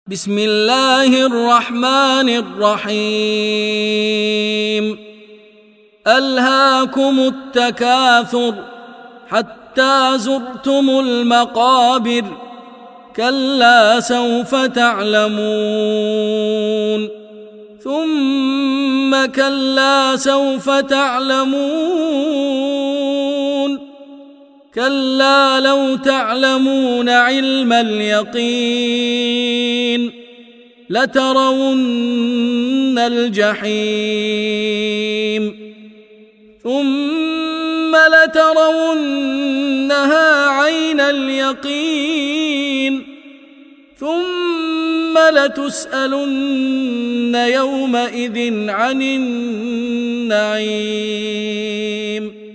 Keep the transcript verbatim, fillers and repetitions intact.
بسم الله الرحمن الرحيم ألهاكم التكاثر حتى زرتم المقابر كلا سوف تعلمون ثم كلا سوف تعلمون كلا لو تعلمون علم اليقين لترون الجحيم ثم لترونها عين اليقين ثم لتسألن يومئذ عن النعيم